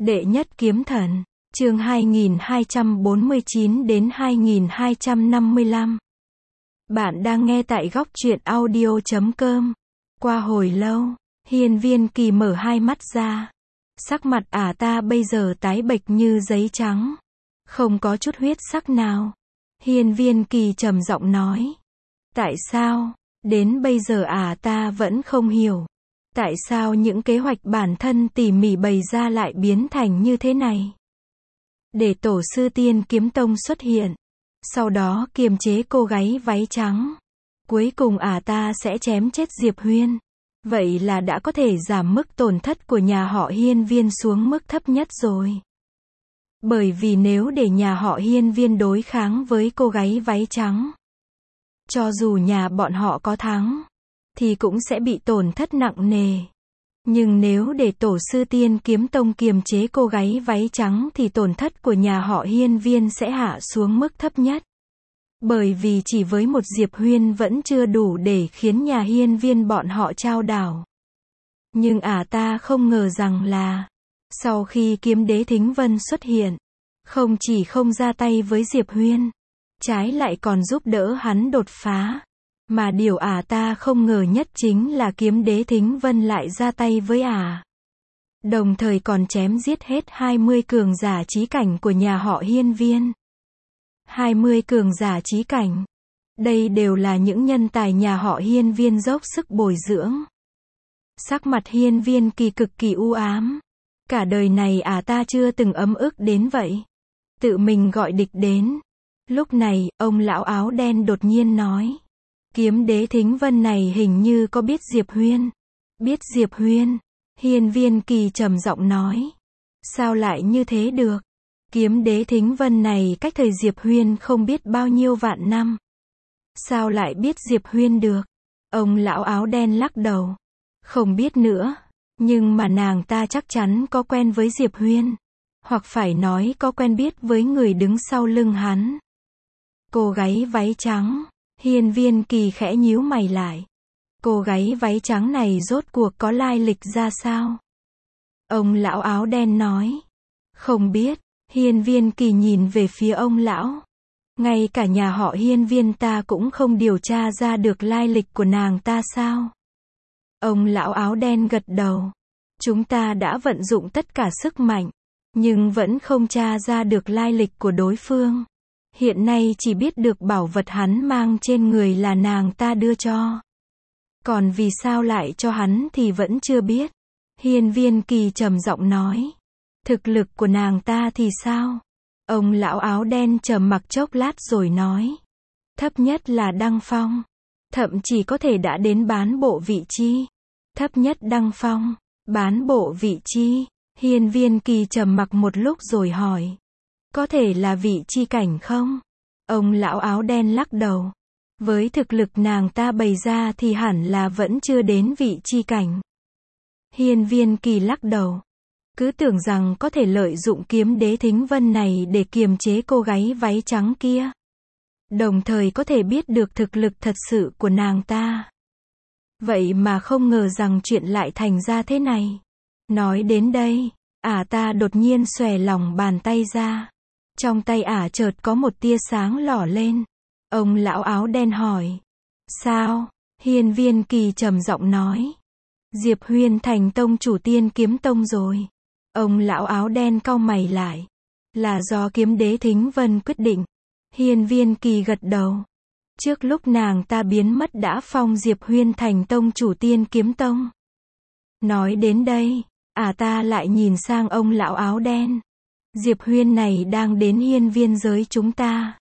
Đệ nhất kiếm thần, chương 2249 đến 2255. Bạn đang nghe tại góc truyện audio.com. Qua hồi lâu, Hiên Viên Kỳ mở hai mắt ra. Sắc mặt ta bây giờ tái bệch như giấy trắng, không có chút huyết sắc nào. Hiên Viên Kỳ trầm giọng nói. Tại sao? Đến bây giờ ta vẫn không hiểu. Tại sao những kế hoạch bản thân tỉ mỉ bày ra lại biến thành như thế này? Để tổ sư Tiên Kiếm Tông xuất hiện, sau đó kiềm chế cô gái váy trắng. Cuối cùng ta sẽ chém chết Diệp Huyên. Vậy là đã có thể giảm mức tổn thất của nhà họ Hiên Viên xuống mức thấp nhất rồi. Bởi vì nếu để nhà họ Hiên Viên đối kháng với cô gái váy trắng, cho dù nhà bọn họ có thắng, thì cũng sẽ bị tổn thất nặng nề. Nhưng nếu để tổ sư Tiên Kiếm Tông kiềm chế cô gái váy trắng thì tổn thất của nhà họ Hiên Viên sẽ hạ xuống mức thấp nhất. Bởi vì chỉ với một Diệp Huyên vẫn chưa đủ để khiến nhà Hiên Viên bọn họ trao đảo. Nhưng ta không ngờ rằng là, sau khi kiếm đế Thính Vân xuất hiện, không chỉ không ra tay với Diệp Huyên, trái lại còn giúp đỡ hắn đột phá. Mà điều ta không ngờ nhất chính là kiếm đế Thính Vân lại ra tay với đồng thời còn chém giết hết 20 cường giả chí cảnh của nhà họ Hiên Viên. 20 cường giả chí cảnh. Đây đều là những nhân tài nhà họ Hiên Viên dốc sức bồi dưỡng. Sắc mặt Hiên Viên Kỳ cực kỳ u ám. Cả đời này ta chưa từng ấm ức đến vậy. Tự mình gọi địch đến. Lúc này, ông lão áo đen đột nhiên nói. Kiếm đế Thính Vân này hình như có biết Diệp Huyên. Biết Diệp Huyên. Hiên Viên Kỳ trầm giọng nói. Sao lại như thế được? Kiếm đế Thính Vân này cách thời Diệp Huyên không biết bao nhiêu vạn năm. Sao lại biết Diệp Huyên được? Ông lão áo đen lắc đầu. Không biết nữa. Nhưng mà nàng ta chắc chắn có quen với Diệp Huyên. Hoặc phải nói có quen biết với người đứng sau lưng hắn. Cô gái váy trắng. Hiên Viên Kỳ khẽ nhíu mày lại. Cô gái váy trắng này rốt cuộc có lai lịch ra sao? Ông lão áo đen nói. Không biết. Hiên Viên Kỳ nhìn về phía ông lão. Ngay cả nhà họ Hiên Viên ta cũng không điều tra ra được lai lịch của nàng ta sao? Ông lão áo đen gật đầu. Chúng ta đã vận dụng tất cả sức mạnh, nhưng vẫn không tra ra được lai lịch của đối phương. Hiện nay chỉ biết được bảo vật hắn mang trên người là nàng ta đưa cho. Còn vì sao lại cho hắn thì vẫn chưa biết. Hiên Viên Kỳ trầm giọng nói. Thực lực của nàng ta thì sao? Ông lão áo đen trầm mặc chốc lát rồi nói. Thấp nhất là đăng phong. Thậm chí có thể đã đến bán bộ vị chi. Thấp nhất đăng phong, bán bộ vị chi. Hiên Viên Kỳ trầm mặc một lúc rồi hỏi. Có thể là vị chi cảnh không? Ông lão áo đen lắc đầu. Với thực lực nàng ta bày ra thì hẳn là vẫn chưa đến vị chi cảnh. Hiên Viên Kỳ lắc đầu. Cứ tưởng rằng có thể lợi dụng kiếm đế Thính Vân này để kiềm chế cô gái váy trắng kia. Đồng thời có thể biết được thực lực thật sự của nàng ta. Vậy mà không ngờ rằng chuyện lại thành ra thế này. Nói đến đây, ta đột nhiên xòe lòng bàn tay ra. Trong tay chợt có một tia sáng lỏ lên. Ông lão áo đen hỏi. Sao? Hiên Viên Kỳ trầm giọng nói. Diệp Huyên thành tông chủ Tiên Kiếm Tông rồi. Ông lão áo đen cau mày lại. Là do kiếm đế Thính Vân quyết định. Hiên Viên Kỳ gật đầu. Trước lúc nàng ta biến mất đã phong Diệp Huyên thành tông chủ Tiên Kiếm Tông. Nói đến đây, ta lại nhìn sang ông lão áo đen. Diệp Huyên này đang đến Hiên Viên giới chúng ta.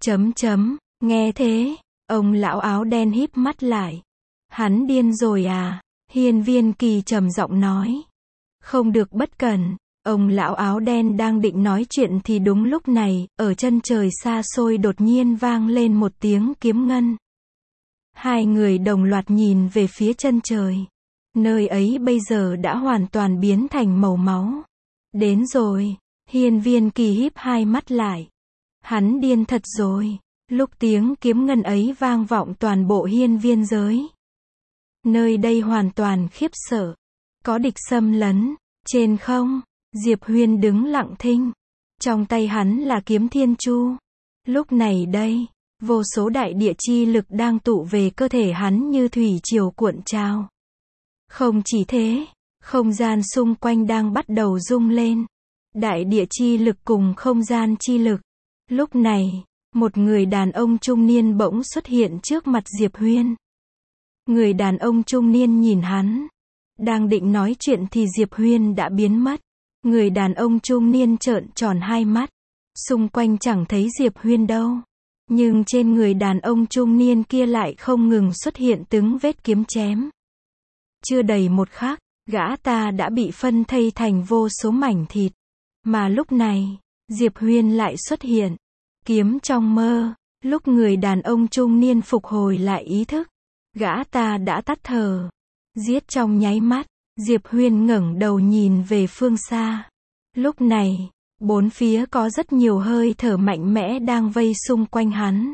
Nghe thế, ông lão áo đen híp mắt lại. Hắn điên rồi à? Hiên Viên Kỳ trầm giọng nói. Không được bất cẩn. Ông lão áo đen đang định nói chuyện thì đúng lúc này, ở chân trời xa xôi đột nhiên vang lên một tiếng kiếm ngân. Hai người đồng loạt nhìn về phía chân trời. Nơi ấy bây giờ đã hoàn toàn biến thành màu máu. Đến rồi. Hiên Viên Kỳ híp hai mắt lại. Hắn điên thật rồi. Lúc tiếng kiếm ngân ấy vang vọng toàn bộ Hiên Viên giới. Nơi đây hoàn toàn khiếp sợ. Có địch xâm lấn. Trên không, Diệp Huyên đứng lặng thinh. Trong tay hắn là kiếm thiên chu. Lúc này đây, vô số đại địa chi lực đang tụ về cơ thể hắn như thủy triều cuộn trào. Không chỉ thế, không gian xung quanh đang bắt đầu rung lên. Đại địa chi lực cùng không gian chi lực. Lúc này, một người đàn ông trung niên bỗng xuất hiện trước mặt Diệp Huyên. Người đàn ông trung niên nhìn hắn. Đang định nói chuyện thì Diệp Huyên đã biến mất. Người đàn ông trung niên trợn tròn hai mắt. Xung quanh chẳng thấy Diệp Huyên đâu. Nhưng trên người đàn ông trung niên kia lại không ngừng xuất hiện từng vết kiếm chém. Chưa đầy một khắc, gã ta đã bị phân thây thành vô số mảnh thịt. Mà lúc này, Diệp Huyên lại xuất hiện. Kiếm trong mơ, lúc người đàn ông trung niên phục hồi lại ý thức, gã ta đã tắt thở. Giết trong nháy mắt, Diệp Huyên ngẩng đầu nhìn về phương xa. Lúc này, bốn phía có rất nhiều hơi thở mạnh mẽ đang vây xung quanh hắn.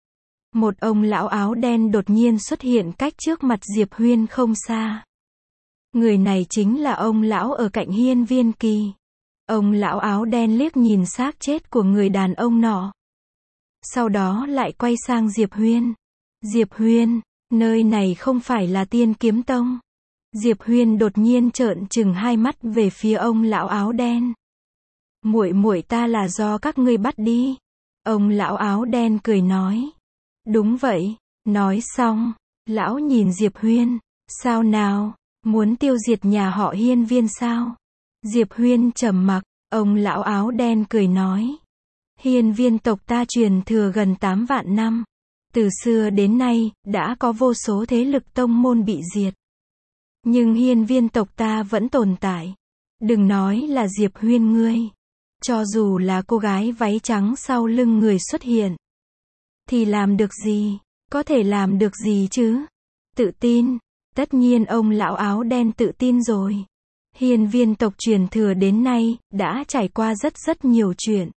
Một ông lão áo đen đột nhiên xuất hiện cách trước mặt Diệp Huyên không xa. Người này chính là ông lão ở cạnh Hiên Viên Kỳ. Ông lão áo đen liếc nhìn xác chết của người đàn ông nọ. Sau đó lại quay sang Diệp Huyên. Diệp Huyên, nơi này không phải là Tiên Kiếm Tông. Diệp Huyên đột nhiên trợn trừng hai mắt về phía ông lão áo đen. Muội ta là do các ngươi bắt đi. Ông lão áo đen cười nói. Đúng vậy. Nói xong, lão nhìn Diệp Huyên. Sao nào, muốn tiêu diệt nhà họ Hiên Viên sao? Diệp Huyên trầm mặc, ông lão áo đen cười nói. Hiên Viên tộc ta truyền thừa gần 8 vạn năm. Từ xưa đến nay, đã có vô số thế lực tông môn bị diệt. Nhưng Hiên Viên tộc ta vẫn tồn tại. Đừng nói là Diệp Huyên ngươi. Cho dù là cô gái váy trắng sau lưng người xuất hiện. Thì làm được gì? Có thể làm được gì chứ? Tự tin. Tất nhiên ông lão áo đen tự tin rồi. Hiên Viên tộc truyền thừa đến nay, đã trải qua rất nhiều chuyện.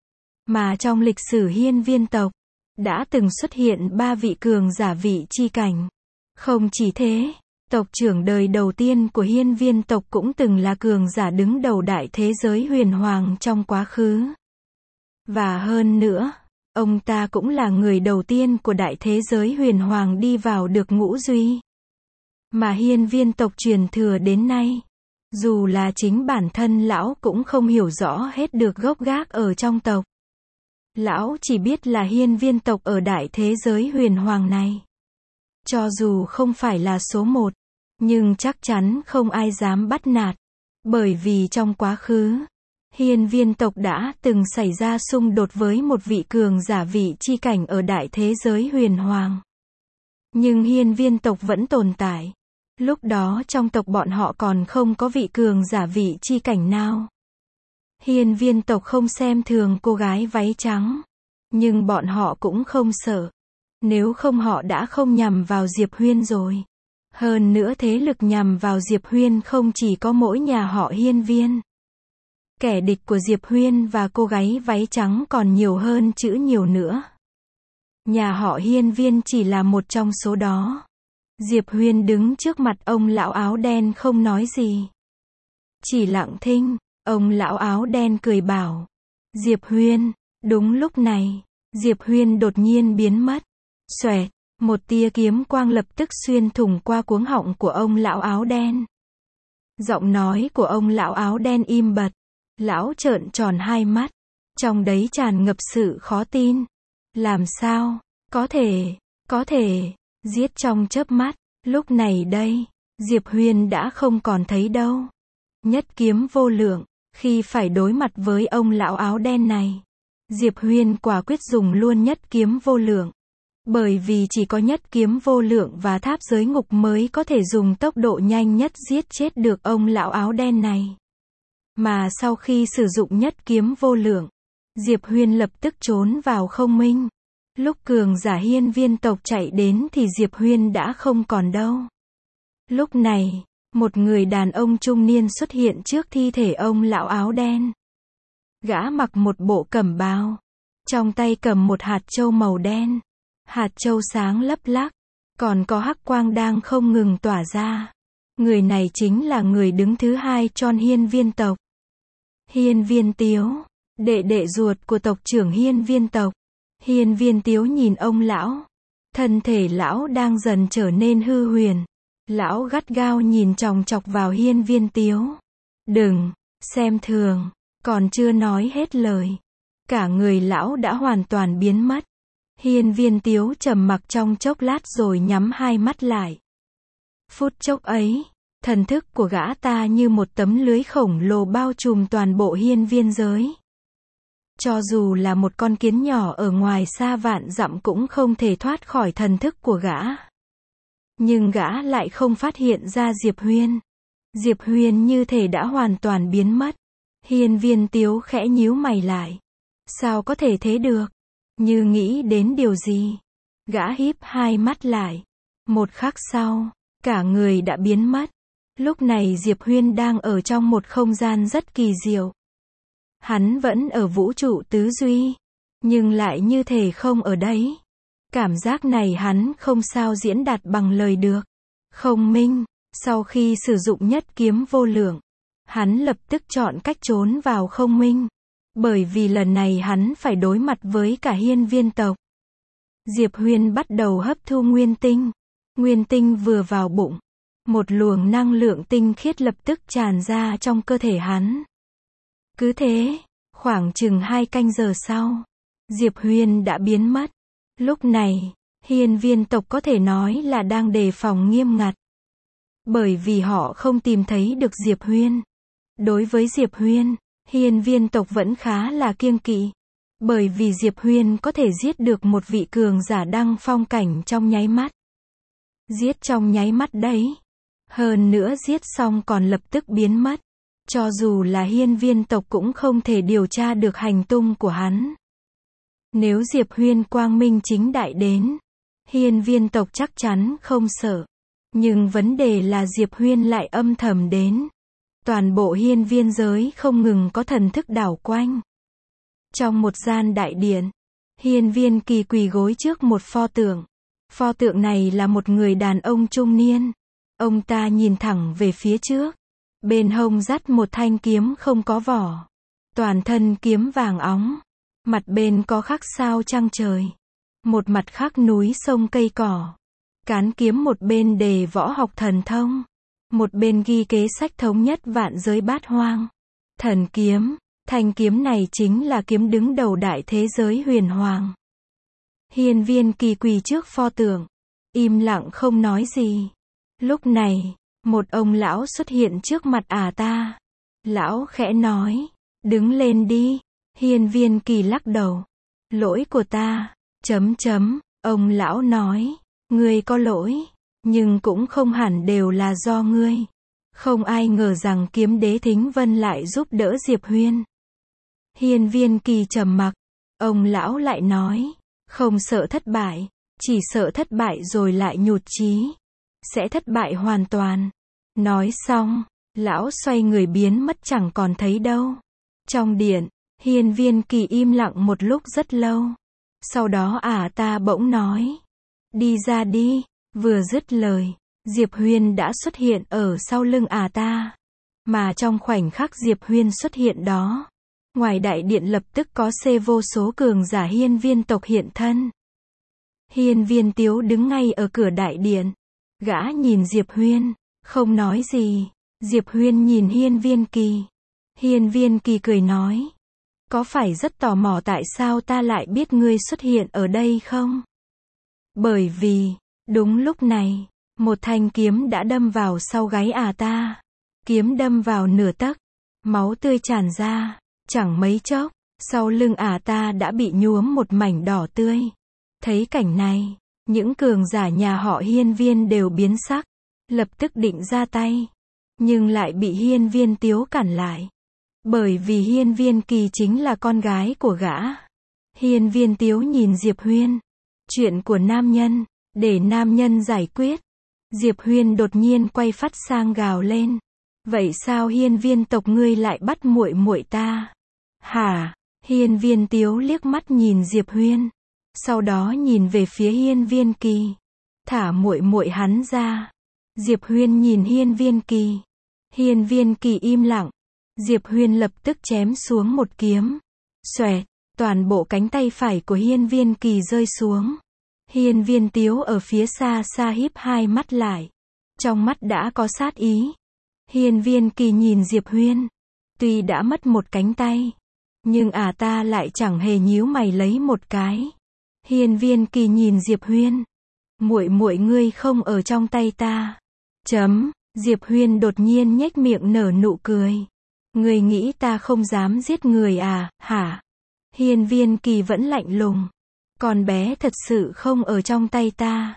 Mà trong lịch sử Hiên Viên tộc, đã từng xuất hiện 3 vị cường giả vị chi cảnh. Không chỉ thế, tộc trưởng đời đầu tiên của Hiên Viên tộc cũng từng là cường giả đứng đầu đại thế giới huyền hoàng trong quá khứ. Và hơn nữa, ông ta cũng là người đầu tiên của đại thế giới huyền hoàng đi vào được ngũ duy. Mà Hiên Viên tộc truyền thừa đến nay, dù là chính bản thân lão cũng không hiểu rõ hết được gốc gác ở trong tộc. Lão chỉ biết là Hiên Viên tộc ở đại thế giới huyền hoàng này. Cho dù không phải là số 1, nhưng chắc chắn không ai dám bắt nạt. Bởi vì trong quá khứ, Hiên Viên tộc đã từng xảy ra xung đột với một vị cường giả vị chi cảnh ở đại thế giới huyền hoàng. Nhưng Hiên Viên tộc vẫn tồn tại. Lúc đó trong tộc bọn họ còn không có vị cường giả vị chi cảnh nào. Hiên Viên tộc không xem thường cô gái váy trắng. Nhưng bọn họ cũng không sợ. Nếu không họ đã không nhằm vào Diệp Huyên rồi. Hơn nữa thế lực nhằm vào Diệp Huyên không chỉ có mỗi nhà họ Hiên Viên. Kẻ địch của Diệp Huyên và cô gái váy trắng còn nhiều hơn chữ nhiều nữa. Nhà họ Hiên Viên chỉ là một trong số đó. Diệp Huyên đứng trước mặt ông lão áo đen không nói gì. Chỉ lặng thinh, ông lão áo đen cười bảo. Diệp Huyên, đúng lúc này, Diệp Huyên đột nhiên biến mất. Xoẹt, một tia kiếm quang lập tức xuyên thủng qua cuống họng của ông lão áo đen. Giọng nói của ông lão áo đen im bặt. Lão trợn tròn hai mắt. Trong đấy tràn ngập sự khó tin. Làm sao? Có thể, giết trong chớp mắt. Lúc này đây, Diệp Huyên đã không còn thấy đâu. Nhất kiếm vô lượng. Khi phải đối mặt với ông lão áo đen này, Diệp Huyên quả quyết dùng luôn nhất kiếm vô lượng. Bởi vì chỉ có nhất kiếm vô lượng và tháp giới ngục mới có thể dùng tốc độ nhanh nhất giết chết được ông lão áo đen này. Mà sau khi sử dụng nhất kiếm vô lượng, Diệp Huyên lập tức trốn vào không minh. Lúc cường giả Hiên Viên tộc chạy đến thì Diệp Huyên đã không còn đâu. Lúc này, một người đàn ông trung niên xuất hiện trước thi thể ông lão áo đen. Gã mặc một bộ cẩm bào, trong tay cầm một hạt châu màu đen. Hạt châu sáng lấp lắc, còn có hắc quang đang không ngừng tỏa ra. Người này chính là người đứng thứ hai trong Hiên Viên tộc. Hiên Viên Tiếu, đệ đệ ruột của tộc trưởng Hiên Viên tộc. Hiên Viên Tiếu nhìn ông lão. Thân thể lão đang dần trở nên hư huyền. Lão gắt gao nhìn chòng chọc vào Hiên Viên Tiếu. Đừng, xem thường, còn chưa nói hết lời. Cả người lão đã hoàn toàn biến mất. Hiên Viên Tiếu trầm mặc trong chốc lát rồi nhắm hai mắt lại. Phút chốc ấy, thần thức của gã ta như một tấm lưới khổng lồ bao trùm toàn bộ hiên viên giới. Cho dù là một con kiến nhỏ ở ngoài xa vạn dặm cũng không thể thoát khỏi thần thức của gã. Nhưng gã lại không phát hiện ra Diệp Huyên. Diệp Huyên như thể đã hoàn toàn biến mất. Hiên Viên Tiếu khẽ nhíu mày lại. Sao có thể thế được? Như nghĩ đến điều gì? Gã híp hai mắt lại. Một khắc sau, cả người đã biến mất. Lúc này Diệp Huyên đang ở trong một không gian rất kỳ diệu. Hắn vẫn ở vũ trụ tứ duy, nhưng lại như thể không ở đấy. Cảm giác này hắn không sao diễn đạt bằng lời được. Không minh, sau khi sử dụng nhất kiếm vô lượng, hắn lập tức chọn cách trốn vào không minh. Bởi vì lần này hắn phải đối mặt với cả hiên viên tộc. Diệp Huyên bắt đầu hấp thu nguyên tinh. Nguyên tinh vừa vào bụng, một luồng năng lượng tinh khiết lập tức tràn ra trong cơ thể hắn. Cứ thế, khoảng chừng 2 canh giờ sau, Diệp Huyên đã biến mất. Lúc này, hiên viên tộc có thể nói là đang đề phòng nghiêm ngặt. Bởi vì họ không tìm thấy được Diệp Huyên. Đối với Diệp Huyên, hiên viên tộc vẫn khá là kiêng kỵ. Bởi vì Diệp Huyên có thể giết được một vị cường giả đăng phong cảnh trong nháy mắt. Giết trong nháy mắt đấy. Hơn nữa giết xong còn lập tức biến mất. Cho dù là hiên viên tộc cũng không thể điều tra được hành tung của hắn. Nếu Diệp Huyên quang minh chính đại đến, hiên viên tộc chắc chắn không sợ. Nhưng vấn đề là Diệp Huyên lại âm thầm đến. Toàn bộ hiên viên giới không ngừng có thần thức đảo quanh. Trong một gian đại điện, hiên viên kỳ quỳ gối trước một pho tượng. Pho tượng này là một người đàn ông trung niên. Ông ta nhìn thẳng về phía trước. Bên hông dắt một thanh kiếm không có vỏ. Toàn thân kiếm vàng óng. Mặt bên có khắc sao trăng trời. Một mặt khắc núi sông cây cỏ. Cán kiếm một bên đề võ học thần thông. Một bên ghi kế sách thống nhất vạn giới bát hoang. Thần kiếm, thanh kiếm này chính là kiếm đứng đầu đại thế giới huyền hoàng. Hiên viên kỳ quỳ trước pho tượng, im lặng không nói gì. Lúc này, một ông lão xuất hiện trước mặt ta. Lão khẽ nói, đứng lên đi. Hiên viên kỳ lắc đầu. Lỗi của ta, ông lão nói, ngươi có lỗi, nhưng cũng không hẳn đều là do ngươi. Không ai ngờ rằng kiếm đế Thính Vân lại giúp đỡ Diệp Huyên. Hiên viên kỳ trầm mặc, ông lão lại nói, không sợ thất bại, chỉ sợ thất bại rồi lại nhụt chí. Sẽ thất bại hoàn toàn. Nói xong, lão xoay người biến mất chẳng còn thấy đâu. Trong điện, hiên viên kỳ im lặng một lúc rất lâu. Sau đó ta bỗng nói, đi ra đi. Vừa dứt lời, Diệp Huyên đã xuất hiện ở sau lưng ta. Mà trong khoảnh khắc Diệp Huyên xuất hiện đó, ngoài đại điện lập tức có vô số cường giả hiên viên tộc hiện thân. Hiên viên Tiếu đứng ngay ở cửa đại điện. Gã nhìn Diệp Huyên, không nói gì. Diệp Huyên nhìn hiên viên kỳ. Hiên viên kỳ cười nói, có phải rất tò mò tại sao ta lại biết ngươi xuất hiện ở đây không? Bởi vì, đúng lúc này, một thanh kiếm đã đâm vào sau gáy ta. Kiếm đâm vào nửa tấc, máu tươi tràn ra, chẳng mấy chốc, sau lưng ta đã bị nhuốm một mảnh đỏ tươi. Thấy cảnh này, những cường giả nhà họ hiên viên đều biến sắc, lập tức định ra tay, nhưng lại bị hiên viên Tiếu cản lại. Bởi vì hiên viên kỳ chính là con gái của gã. Hiên viên Tiếu nhìn Diệp Huyên, chuyện của nam nhân, để nam nhân giải quyết. Diệp Huyên đột nhiên quay phát sang gào lên, vậy sao hiên viên tộc ngươi lại bắt muội muội ta? Hả? Hiên viên Tiếu liếc mắt nhìn Diệp Huyên, sau đó nhìn về phía hiên viên kỳ. Thả muội muội hắn ra. Diệp Huyên nhìn hiên viên kỳ. Hiên viên kỳ im lặng. Diệp Huyên lập tức chém xuống một kiếm. Xoẹt, toàn bộ cánh tay phải của Hiên Viên Kỳ rơi xuống. Hiên Viên Tiếu ở phía xa xa híp hai mắt lại. Trong mắt đã có sát ý. Hiên Viên Kỳ nhìn Diệp Huyên. Tuy đã mất một cánh tay, nhưng ta lại chẳng hề nhíu mày lấy một cái. Hiên Viên Kỳ nhìn Diệp Huyên. Muội muội ngươi không ở trong tay ta. Diệp Huyên đột nhiên nhếch miệng nở nụ cười. Ngươi nghĩ ta không dám giết người à, hả? Hiên Viên Kỳ vẫn lạnh lùng. Con bé thật sự không ở trong tay ta.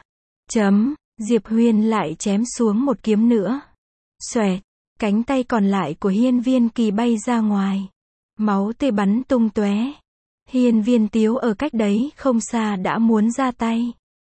Diệp Huyên lại chém xuống một kiếm nữa. Xoẹt, cánh tay còn lại của Hiên Viên Kỳ bay ra ngoài. Máu tươi bắn tung tóe. Hiên Viên Tiếu ở cách đấy không xa đã muốn ra tay.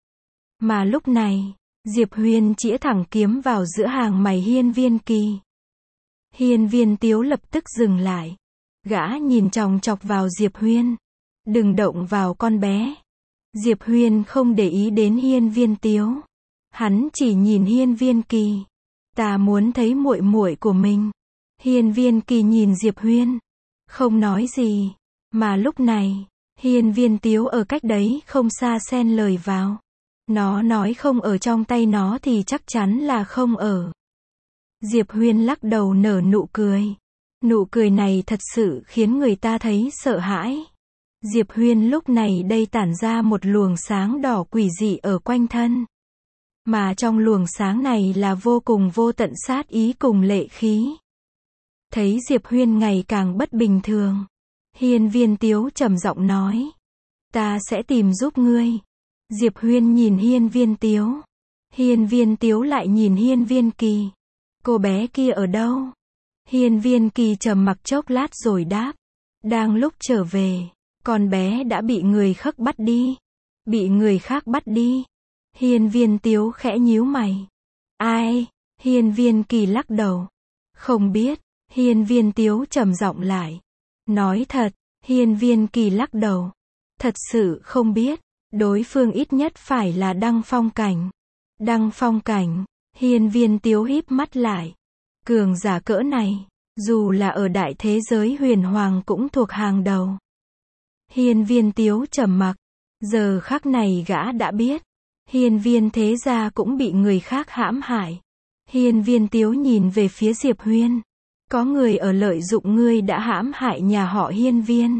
Mà lúc này, Diệp Huyên chĩa thẳng kiếm vào giữa hàng mày Hiên Viên Kỳ. Hiên Viên Tiếu lập tức dừng lại. Gã nhìn chòng chọc vào Diệp Huyên. Đừng động vào con bé. Diệp Huyên không để ý đến Hiên Viên Tiếu. Hắn chỉ nhìn Hiên Viên Kỳ. Ta muốn thấy muội muội của mình. Hiên Viên Kỳ nhìn Diệp Huyên. Không nói gì. Mà lúc này, Hiên Viên Tiếu ở cách đấy không xa xen lời vào. Nó nói không ở trong tay nó thì chắc chắn là không ở. Diệp Huyên lắc đầu nở nụ cười. Nụ cười này thật sự khiến người ta thấy sợ hãi. Diệp Huyên lúc này đây tản ra một luồng sáng đỏ quỷ dị ở quanh thân. Mà trong luồng sáng này là vô cùng vô tận sát ý cùng lệ khí. Thấy Diệp Huyên ngày càng bất bình thường. Hiên Viên Tiếu trầm giọng nói. Ta sẽ tìm giúp ngươi. Diệp Huyên nhìn Hiên Viên Tiếu. Hiên Viên Tiếu lại nhìn Hiên Viên Kỳ. Cô bé kia ở đâu? Hiên Viên Kỳ trầm mặc chốc lát rồi đáp. Đang lúc trở về, con bé đã bị người khác bắt đi. Bị người khác bắt đi. Hiên Viên Tiếu khẽ nhíu mày. Ai? Hiên Viên Kỳ lắc đầu. Không biết. Hiên Viên Tiếu trầm giọng lại. Nói thật. Hiên Viên Kỳ lắc đầu. Thật sự không biết. Đối phương ít nhất phải là Đăng Phong Cảnh. Đăng Phong Cảnh. Hiên Viên Tiếu híp mắt lại. Cường giả cỡ này, dù là ở đại thế giới huyền hoàng cũng thuộc hàng đầu. Hiên Viên Tiếu trầm mặc. Giờ khắc này gã đã biết. Hiên Viên thế gia cũng bị người khác hãm hại. Hiên Viên Tiếu nhìn về phía Diệp Huyên. Có người ở lợi dụng ngươi đã hãm hại nhà họ Hiên Viên.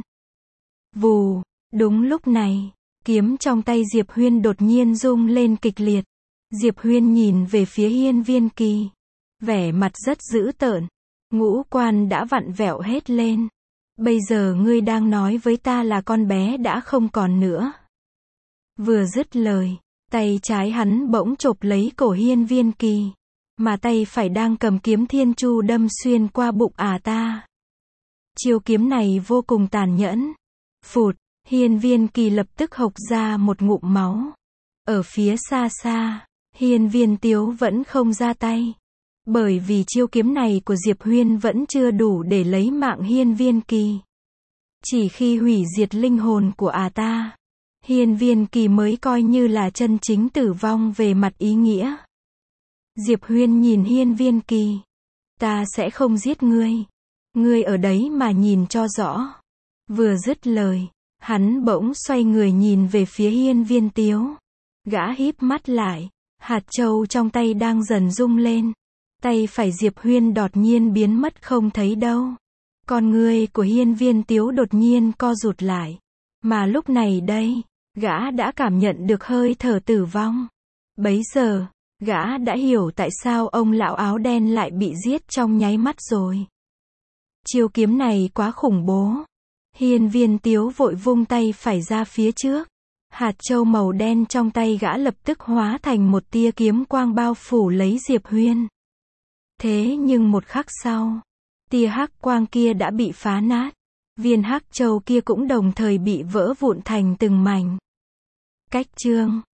Vù, đúng lúc này, kiếm trong tay Diệp Huyên đột nhiên rung lên kịch liệt. Diệp Huyên nhìn về phía Hiên Viên Kỳ. Vẻ mặt rất dữ tợn. Ngũ quan đã vặn vẹo hết lên. Bây giờ ngươi đang nói với ta là con bé đã không còn nữa. Vừa dứt lời, tay trái hắn bỗng chộp lấy cổ Hiên Viên Kỳ. Mà tay phải đang cầm kiếm thiên chu đâm xuyên qua bụng ta. Chiêu kiếm này vô cùng tàn nhẫn. Phụt, Hiên Viên Kỳ lập tức hộc ra một ngụm máu. Ở phía xa xa, Hiên Viên Tiếu vẫn không ra tay. Bởi vì chiêu kiếm này của Diệp Huyên vẫn chưa đủ để lấy mạng Hiên Viên Kỳ. Chỉ khi hủy diệt linh hồn của ta, Hiên Viên Kỳ mới coi như là chân chính tử vong về mặt ý nghĩa. Diệp Huyên nhìn Hiên Viên Kỳ. Ta sẽ không giết ngươi. Ngươi ở đấy mà nhìn cho rõ. Vừa dứt lời, hắn bỗng xoay người nhìn về phía Hiên Viên Tiếu. Gã híp mắt lại. Hạt châu trong tay đang dần rung lên. Tay phải Diệp Huyên đột nhiên biến mất không thấy đâu. Con ngươi của Hiên Viên Tiếu đột nhiên co rụt lại. Mà lúc này đây, gã đã cảm nhận được hơi thở tử vong. Bấy giờ, gã đã hiểu tại sao ông lão áo đen lại bị giết trong nháy mắt rồi. Chiêu kiếm này quá khủng bố. Hiên Viên Tiếu vội vung tay phải ra phía trước. Hạt châu màu đen trong tay gã lập tức hóa thành một tia kiếm quang bao phủ lấy Diệp Huyên. Thế nhưng một khắc sau, tia hắc quang kia đã bị phá nát. Viên hắc châu kia cũng đồng thời bị vỡ vụn thành từng mảnh. Cách chương